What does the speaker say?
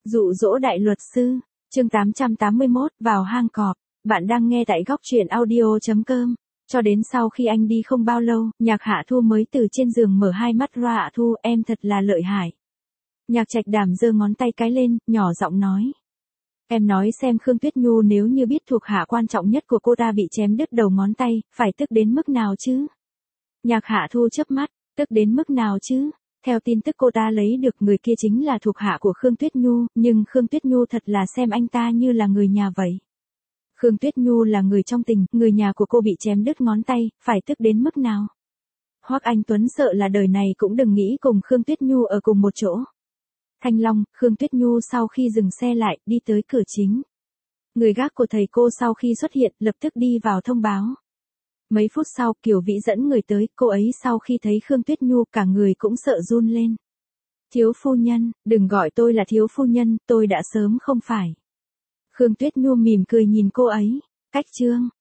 Dụ dỗ đại luật sư, chương 881, vào hang cọp. Bạn đang nghe tại góc truyện audio.com. Cho đến sau khi anh đi không bao lâu, Nhạc Hạ Thu mới từ trên giường mở hai mắt ra. Hạ Thu, em thật là lợi hại. Nhạc Trạch Đảm giơ ngón tay cái lên, nhỏ giọng nói. Em nói xem Khương Tuyết Nhu nếu như biết thuộc hạ quan trọng nhất của cô ta bị chém đứt đầu ngón tay, phải tức đến mức nào chứ? Nhạc Hạ Thu chớp mắt, tức đến mức nào chứ? Theo tin tức cô ta lấy được, người kia chính là thuộc hạ của Khương Tuyết Nhu, nhưng Khương Tuyết Nhu thật là xem anh ta như là người nhà vậy. Khương Tuyết Nhu là người trong tình, người nhà của cô bị chém đứt ngón tay, phải tức đến mức nào? Hoắc Anh Tuấn sợ là đời này cũng đừng nghĩ cùng Khương Tuyết Nhu ở cùng một chỗ. Thanh Long, Khương Tuyết Nhu sau khi dừng xe lại, đi tới cửa chính. Người gác của thầy cô sau khi xuất hiện, lập tức đi vào thông báo. Mấy phút sau, Kiều Vĩ dẫn người tới, cô ấy sau khi thấy Khương Tuyết Nhu cả người cũng sợ run lên. Thiếu phu nhân, đừng gọi tôi là thiếu phu nhân, tôi đã sớm không phải. Khương Tuyết Nhu mỉm cười nhìn cô ấy. Cách trương,